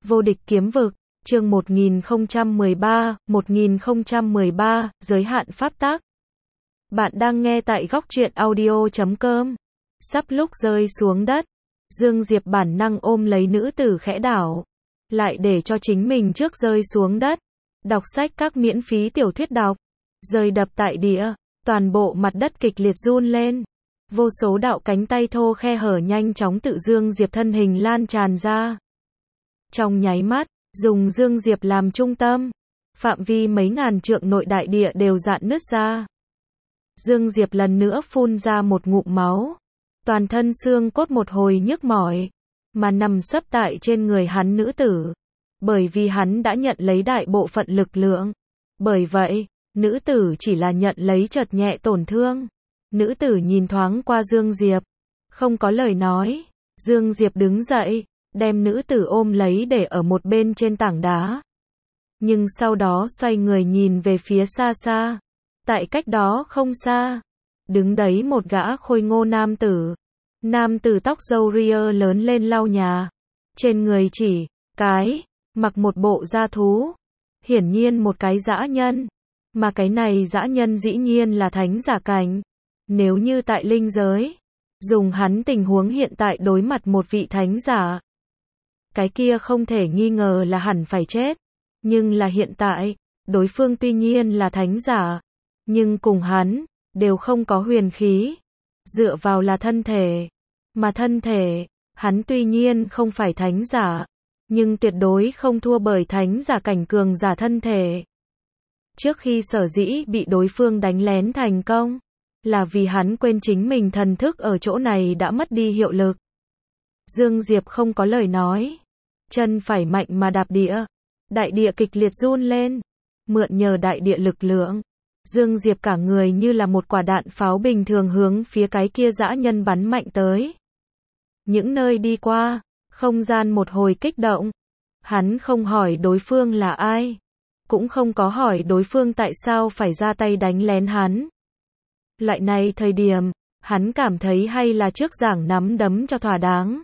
Vô địch kiếm vực, chương 1013, giới hạn pháp tắc. Bạn đang nghe tại góc truyện audio.com. Sắp lúc rơi xuống đất, Dương Diệp bản năng ôm lấy nữ tử khẽ đảo, lại để cho chính mình trước rơi xuống đất. Đọc sách các miễn phí tiểu thuyết đọc, rơi đập tại địa, toàn bộ mặt đất kịch liệt run lên. Vô số đạo cánh tay thô khe hở nhanh chóng tự Dương Diệp thân hình lan tràn ra. Trong nháy mắt, dùng Dương Diệp làm trung tâm, phạm vi mấy ngàn trượng nội đại địa đều rạn nứt ra. Dương Diệp lần nữa phun ra một ngụm máu, toàn thân xương cốt một hồi nhức mỏi, mà nằm sấp tại trên người hắn nữ tử. Bởi vì hắn đã nhận lấy đại bộ phận lực lượng. Bởi vậy, nữ tử chỉ là nhận lấy chợt nhẹ tổn thương. Nữ tử nhìn thoáng qua Dương Diệp, không có lời nói. Dương Diệp đứng dậy, đem nữ tử ôm lấy để ở một bên trên tảng đá. Nhưng sau đó xoay người nhìn về phía xa xa. Tại cách đó không xa, đứng đấy một gã khôi ngô nam tử. Nam tử tóc râu ria lớn lên lau nhà. Trên người chỉ cái, mặc một bộ da thú. Hiển nhiên một cái dã nhân. Mà cái này dã nhân dĩ nhiên là thánh giả cảnh. Nếu như tại linh giới, dùng hắn tình huống hiện tại đối mặt một vị thánh giả, cái kia không thể nghi ngờ là hẳn phải chết. Nhưng là hiện tại, đối phương tuy nhiên là thánh giả, nhưng cùng hắn, đều không có huyền khí. Dựa vào là thân thể. Mà thân thể, hắn tuy nhiên không phải thánh giả, nhưng tuyệt đối không thua bởi thánh giả cảnh cường giả thân thể. Trước khi sở dĩ bị đối phương đánh lén thành công, là vì hắn quên chính mình thần thức ở chỗ này đã mất đi hiệu lực. Dương Diệp không có lời nói. Chân phải mạnh mà đạp địa. Đại địa kịch liệt run lên. Mượn nhờ đại địa lực lượng, Dương Diệp cả người như là một quả đạn pháo bình thường hướng phía cái kia dã nhân bắn mạnh tới. Những nơi đi qua, không gian một hồi kích động. Hắn không hỏi đối phương là ai, cũng không có hỏi đối phương tại sao phải ra tay đánh lén hắn. Loại này thời điểm, hắn cảm thấy hay là trước giảng nắm đấm cho thỏa đáng.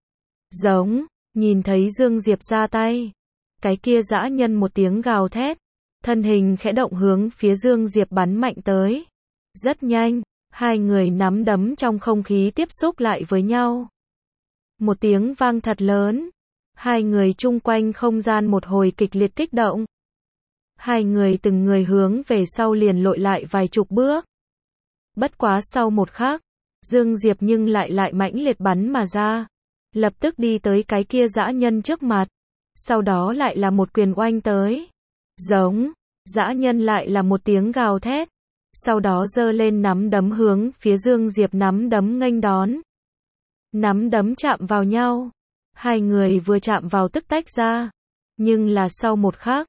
Giống, nhìn thấy Dương Diệp ra tay, cái kia dã nhân một tiếng gào thét, thân hình khẽ động hướng phía Dương Diệp bắn mạnh tới. Rất nhanh, hai người nắm đấm trong không khí tiếp xúc lại với nhau. Một tiếng vang thật lớn, hai người chung quanh không gian một hồi kịch liệt kích động. Hai người từng người hướng về sau liền lội lại vài chục bước. Bất quá sau một khắc, Dương Diệp nhưng lại mãnh liệt bắn mà ra, lập tức đi tới cái kia dã nhân trước mặt, sau đó lại là một quyền oanh tới. Giống, dã nhân lại là một tiếng gào thét, sau đó giơ lên nắm đấm hướng phía Dương Diệp nắm đấm nghênh đón. Nắm đấm chạm vào nhau, hai người vừa chạm vào tức tách ra, nhưng là sau một khắc,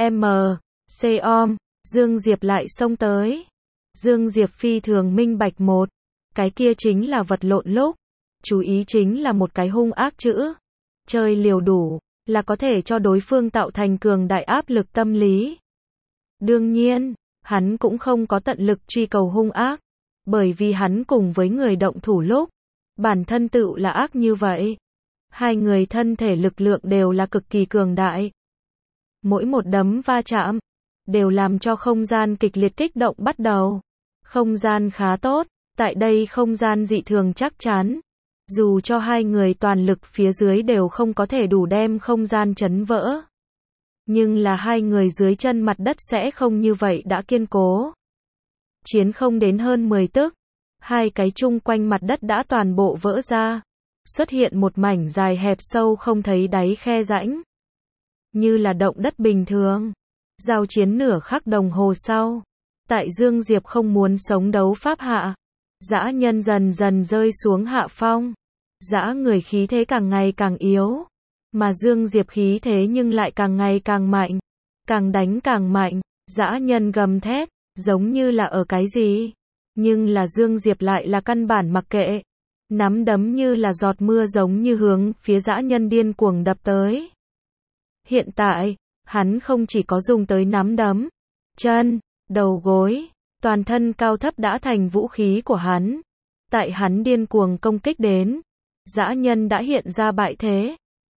Dương Diệp lại xông tới. Dương Diệp phi thường minh bạch một, cái kia chính là vật lộn lúc, chú ý chính là một cái hung ác chữ. Chơi liều đủ, là có thể cho đối phương tạo thành cường đại áp lực tâm lý. Đương nhiên, hắn cũng không có tận lực truy cầu hung ác, bởi vì hắn cùng với người động thủ lúc, bản thân tự là ác như vậy. Hai người thân thể lực lượng đều là cực kỳ cường đại. Mỗi một đấm va chạm, đều làm cho không gian kịch liệt kích động bắt đầu. Không gian khá tốt, tại đây không gian dị thường chắc chắn. Dù cho hai người toàn lực phía dưới đều không có thể đủ đem không gian chấn vỡ. Nhưng là hai người dưới chân mặt đất sẽ không như vậy đã kiên cố. Chiến không đến hơn 10 tức, hai cái chung quanh mặt đất đã toàn bộ vỡ ra. Xuất hiện một mảnh dài hẹp sâu không thấy đáy khe rãnh. Như là động đất bình thường. Giao chiến nửa khắc đồng hồ sau. Tại Dương Diệp không muốn sống đấu pháp hạ, dã nhân dần dần rơi xuống hạ phong. Dã người khí thế càng ngày càng yếu, mà Dương Diệp khí thế nhưng lại càng ngày càng mạnh, càng đánh càng mạnh. Dã nhân gầm thét, giống như là ở cái gì, nhưng là Dương Diệp lại là căn bản mặc kệ. Nắm đấm như là giọt mưa giống như hướng phía dã nhân điên cuồng đập tới. Hiện tại, hắn không chỉ có dùng tới nắm đấm, chân, đầu gối, toàn thân cao thấp đã thành vũ khí của hắn. Tại hắn điên cuồng công kích đến, dã nhân đã hiện ra bại thế.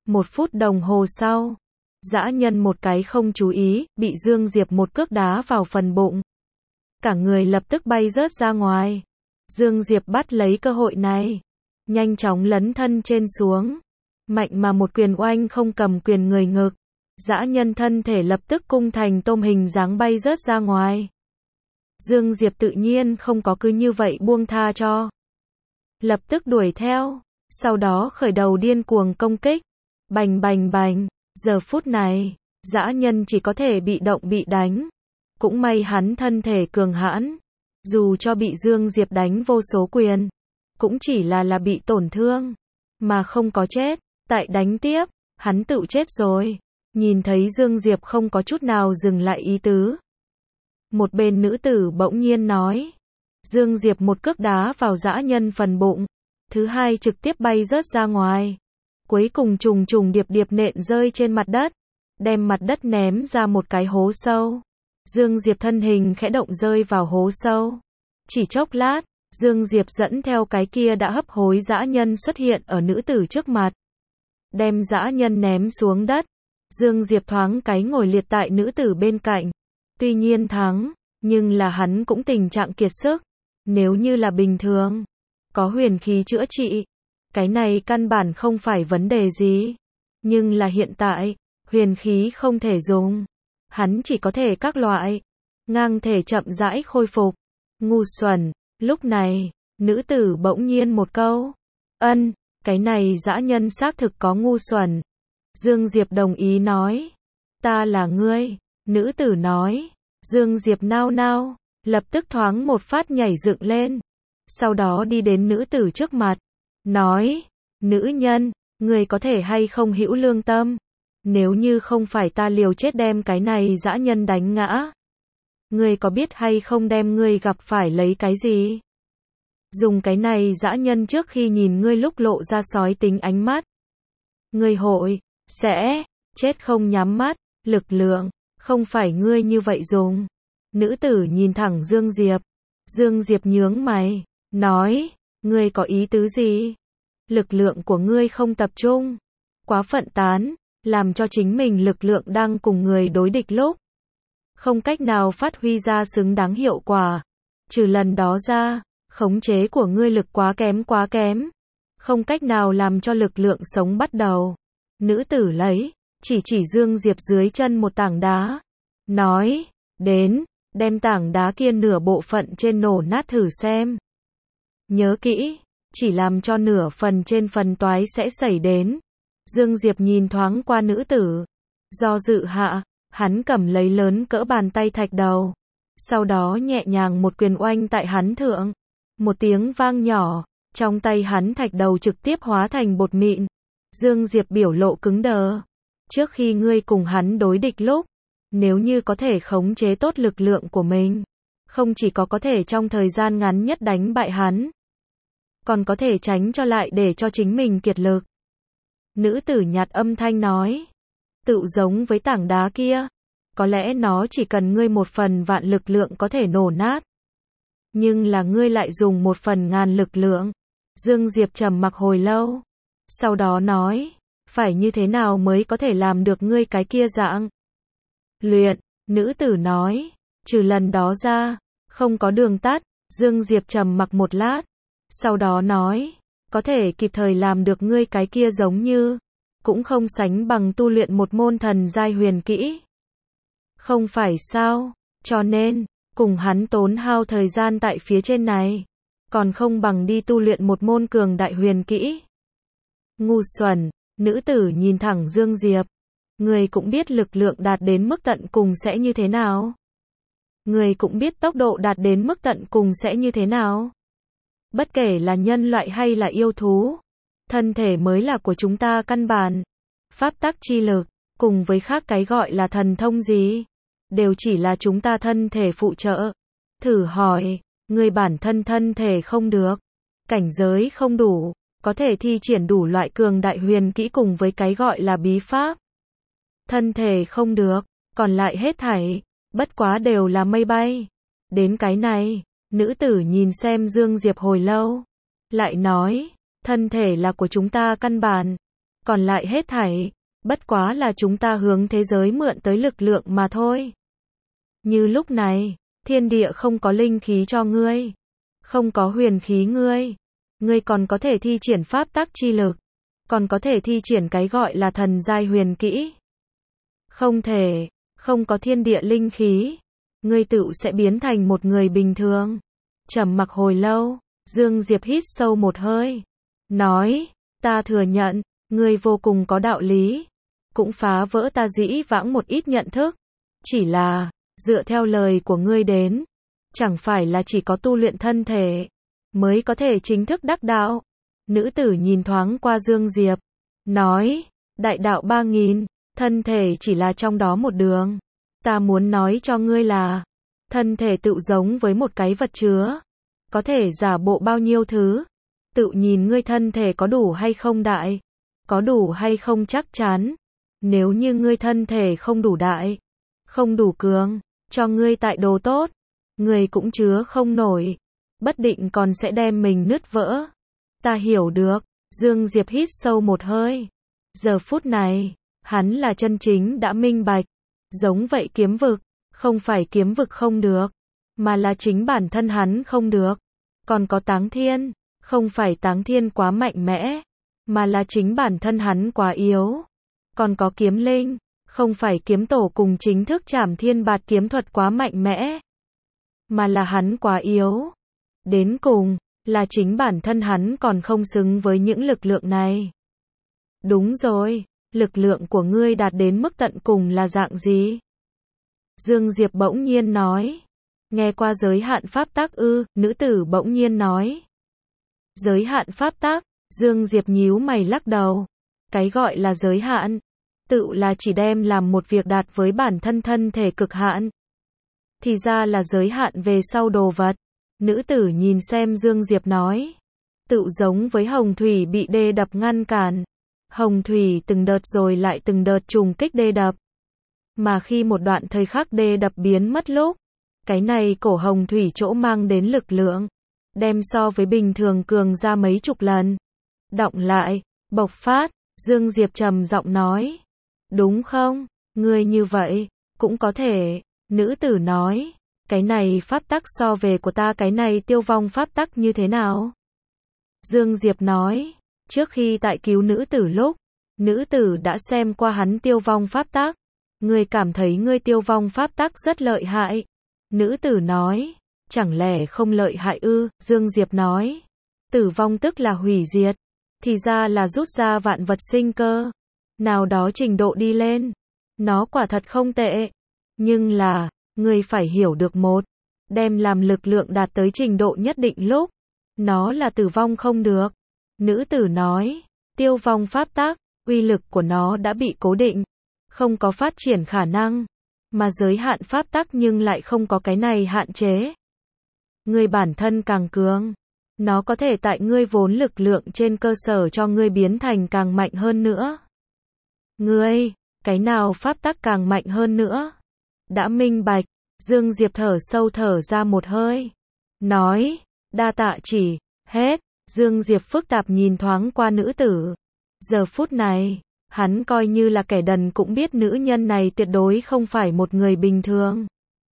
1 phút đồng hồ sau, dã nhân một cái không chú ý, bị Dương Diệp một cước đá vào phần bụng. Cả người lập tức bay rớt ra ngoài. Dương Diệp bắt lấy cơ hội này, nhanh chóng lấn thân trên xuống, mạnh mà một quyền oanh không cầm quyền người ngực. Dã nhân thân thể lập tức cung thành tôm hình dáng bay rớt ra ngoài. Dương Diệp tự nhiên không có cứ như vậy buông tha cho. Lập tức đuổi theo, sau đó khởi đầu điên cuồng công kích. Bành bành bành, giờ phút này, dã nhân chỉ có thể bị động bị đánh. Cũng may hắn thân thể cường hãn, dù cho bị Dương Diệp đánh vô số quyền, cũng chỉ là bị tổn thương, mà không có chết. Tại đánh tiếp, hắn tự chết rồi. Nhìn thấy Dương Diệp không có chút nào dừng lại ý tứ. Một bên nữ tử bỗng nhiên nói. Dương Diệp một cước đá vào dã nhân phần bụng. Thứ hai trực tiếp bay rớt ra ngoài. Cuối cùng trùng trùng điệp điệp nện rơi trên mặt đất. Đem mặt đất ném ra một cái hố sâu. Dương Diệp thân hình khẽ động rơi vào hố sâu. Chỉ chốc lát, Dương Diệp dẫn theo cái kia đã hấp hối dã nhân xuất hiện ở nữ tử trước mặt. Đem dã nhân ném xuống đất. Dương Diệp thoáng cái ngồi liệt tại nữ tử bên cạnh. Tuy nhiên thắng, nhưng là hắn cũng tình trạng kiệt sức. Nếu như là bình thường, có huyền khí chữa trị, cái này căn bản không phải vấn đề gì. Nhưng là hiện tại, huyền khí không thể dùng. Hắn chỉ có thể các loại, ngang thể chậm rãi khôi phục. Ngu xuẩn, lúc này, nữ tử bỗng nhiên một câu. Ân, cái này dã nhân xác thực có ngu xuẩn. Dương Diệp đồng ý nói. Ta là ngươi, nữ tử nói. Dương Diệp nao nao, lập tức thoáng một phát nhảy dựng lên. Sau đó đi đến nữ tử trước mặt. Nói, nữ nhân, ngươi có thể hay không hữu lương tâm. Nếu như không phải ta liều chết đem cái này dã nhân đánh ngã. Ngươi có biết hay không đem ngươi gặp phải lấy cái gì? Dùng cái này dã nhân trước khi nhìn ngươi lúc lộ ra sói tính ánh mắt. Ngươi hội, sẽ, chết không nhắm mắt, lực lượng, không phải ngươi như vậy dùng. Nữ tử nhìn thẳng Dương Diệp. Dương Diệp nhướng mày, nói, ngươi có ý tứ gì? Lực lượng của ngươi không tập trung, quá phận tán, làm cho chính mình lực lượng đang cùng người đối địch lúc. Không cách nào phát huy ra xứng đáng hiệu quả. Trừ lần đó ra, khống chế của ngươi lực quá kém. Không cách nào làm cho lực lượng sống bắt đầu. Nữ tử lấy, chỉ Dương Diệp dưới chân một tảng đá. Nói, đến, đem tảng đá kia nửa bộ phận trên nổ nát thử xem. Nhớ kỹ, chỉ làm cho nửa phần trên phần toái sẽ xảy đến. Dương Diệp nhìn thoáng qua nữ tử. Do dự hạ, hắn cầm lấy lớn cỡ bàn tay thạch đầu. Sau đó nhẹ nhàng một quyền oanh tại hắn thượng. Một tiếng vang nhỏ, trong tay hắn thạch đầu trực tiếp hóa thành bột mịn. Dương Diệp biểu lộ cứng đờ. Trước khi ngươi cùng hắn đối địch lúc, nếu như có thể khống chế tốt lực lượng của mình, không chỉ có thể trong thời gian ngắn nhất đánh bại hắn, còn có thể tránh cho lại để cho chính mình kiệt lực. Nữ tử nhạt âm thanh nói, tự giống với tảng đá kia, có lẽ nó chỉ cần ngươi 1/1000 lực lượng có thể nổ nát. Nhưng là ngươi lại dùng 1/1000 lực lượng. Dương Diệp trầm mặc hồi lâu. Sau đó nói, phải như thế nào mới có thể làm được ngươi cái kia dạng? Luyện, nữ tử nói, trừ lần đó ra, không có đường tắt. Dương Diệp trầm mặc một lát. Sau đó nói, có thể kịp thời làm được ngươi cái kia giống như, cũng không sánh bằng tu luyện một môn thần giai huyền kỹ. Không phải sao, cho nên, cùng hắn tốn hao thời gian tại phía trên này, còn không bằng đi tu luyện một môn cường đại huyền kỹ. Ngu xuẩn, nữ tử nhìn thẳng Dương Diệp. Người cũng biết lực lượng đạt đến mức tận cùng sẽ như thế nào. Người cũng biết tốc độ đạt đến mức tận cùng sẽ như thế nào. Bất kể là nhân loại hay là yêu thú, thân thể mới là của chúng ta căn bản. Pháp tắc chi lực, cùng với khác cái gọi là thần thông gì, đều chỉ là chúng ta thân thể phụ trợ. Thử hỏi, người bản thân thể không được, cảnh giới không đủ, có thể thi triển đủ loại cường đại huyền kỹ cùng với cái gọi là bí pháp. Thân thể không được, còn lại hết thảy, bất quá đều là mây bay. Đến cái này, nữ tử nhìn xem Dương Diệp hồi lâu, lại nói, thân thể là của chúng ta căn bản. Còn lại hết thảy, bất quá là chúng ta hướng thế giới mượn tới lực lượng mà thôi. Như lúc này, thiên địa không có linh khí cho ngươi, không có huyền khí ngươi còn có thể thi triển pháp tắc chi lực, còn có thể thi triển cái gọi là thần giai huyền kỹ. Không thể, không có thiên địa linh khí, ngươi tựu sẽ biến thành một người bình thường. Trầm mặc hồi lâu, Dương Diệp hít sâu một hơi, nói, ta thừa nhận, ngươi vô cùng có đạo lý, cũng phá vỡ ta dĩ vãng một ít nhận thức. Chỉ là, dựa theo lời của ngươi đến, chẳng phải là chỉ có tu luyện thân thể, mới có thể chính thức đắc đạo. Nữ tử nhìn thoáng qua Dương Diệp, nói, đại đạo 3000, thân thể chỉ là trong đó một đường. Ta muốn nói cho ngươi là, thân thể tự giống với một cái vật chứa, có thể giả bộ bao nhiêu thứ, tự nhìn ngươi thân thể có đủ hay không đại, có đủ hay không chắc chắn. Nếu như ngươi thân thể không đủ đại, không đủ cường, cho ngươi tại đồ tốt, ngươi cũng chứa không nổi, bất định còn sẽ đem mình nứt vỡ. Ta hiểu được. Dương Diệp hít sâu một hơi. Giờ phút này, hắn là chân chính đã minh bạch. Giống vậy kiếm vực, không phải kiếm vực không được, mà là chính bản thân hắn không được. Còn có Táng Thiên, không phải Táng Thiên quá mạnh mẽ, mà là chính bản thân hắn quá yếu. Còn có Kiếm Linh, không phải kiếm tổ cùng chính thức Trảm Thiên Bạt kiếm thuật quá mạnh mẽ, mà là hắn quá yếu. Đến cùng, là chính bản thân hắn còn không xứng với những lực lượng này. Đúng rồi, lực lượng của ngươi đạt đến mức tận cùng là dạng gì? Dương Diệp bỗng nhiên nói. Nghe qua giới hạn pháp tắc ư? Nữ tử bỗng nhiên nói. Giới hạn pháp tắc? Dương Diệp nhíu mày lắc đầu. Cái gọi là giới hạn, tự là chỉ đem làm một việc đạt với bản thân thân thể cực hạn. Thì ra là giới hạn về sau đồ vật. Nữ tử nhìn xem Dương Diệp nói. Tự giống với hồng thủy bị đê đập ngăn cản. Hồng thủy từng đợt rồi lại từng đợt trùng kích đê đập. Mà khi một đoạn thời khắc đê đập biến mất lúc, cái này cổ hồng thủy chỗ mang đến lực lượng, đem so với bình thường cường ra mấy chục lần. Đọng lại, bộc phát, Dương Diệp trầm giọng nói. Đúng không? Ngươi như vậy, cũng có thể. Nữ tử nói. Cái này pháp tắc so về của ta cái này tiêu vong pháp tắc như thế nào? Dương Diệp nói. Trước khi tại cứu nữ tử lúc, nữ tử đã xem qua hắn tiêu vong pháp tắc. Ngươi cảm thấy ngươi tiêu vong pháp tắc rất lợi hại. Nữ tử nói. Chẳng lẽ không lợi hại ư? Dương Diệp nói. Tử vong tức là hủy diệt. Thì ra là rút ra vạn vật sinh cơ. Nào đó trình độ đi lên. Nó quả thật không tệ. Nhưng là, ngươi phải hiểu được một. Đem làm lực lượng đạt tới trình độ nhất định lúc. Nó là tử vong không được. Nữ tử nói. Tiêu vong pháp tắc, uy lực của nó đã bị cố định. Không có phát triển khả năng. Mà giới hạn pháp tắc nhưng lại không có cái này hạn chế. Ngươi bản thân càng cường. Nó có thể tại ngươi vốn lực lượng trên cơ sở cho ngươi biến thành càng mạnh hơn nữa. Ngươi, cái nào pháp tắc càng mạnh hơn nữa? Đã minh bạch, Dương Diệp thở sâu thở ra một hơi. Nói, đa tạ chỉ, hết. Dương Diệp phức tạp nhìn thoáng qua nữ tử. Giờ phút này, hắn coi như là kẻ đần cũng biết nữ nhân này tuyệt đối không phải một người bình thường.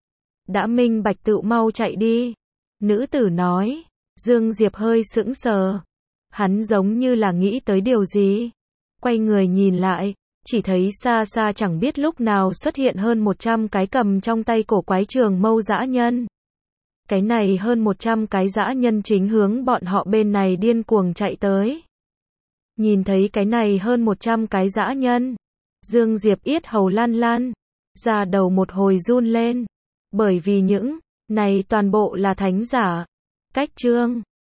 Đã minh bạch tự mau chạy đi. Nữ tử nói. Dương Diệp hơi sững sờ. Hắn giống như là nghĩ tới điều gì. Quay người nhìn lại, chỉ thấy xa xa chẳng biết lúc nào xuất hiện hơn 100 cái cầm trong tay cổ quái trường mâu dã nhân. Cái này hơn 100 cái dã nhân chính hướng bọn họ bên này điên cuồng chạy tới. Nhìn thấy cái này hơn 100 cái dã nhân, Dương Diệp yết hầu lan lan, da đầu một hồi run lên. Bởi vì những này toàn bộ là thánh giả. Cách chương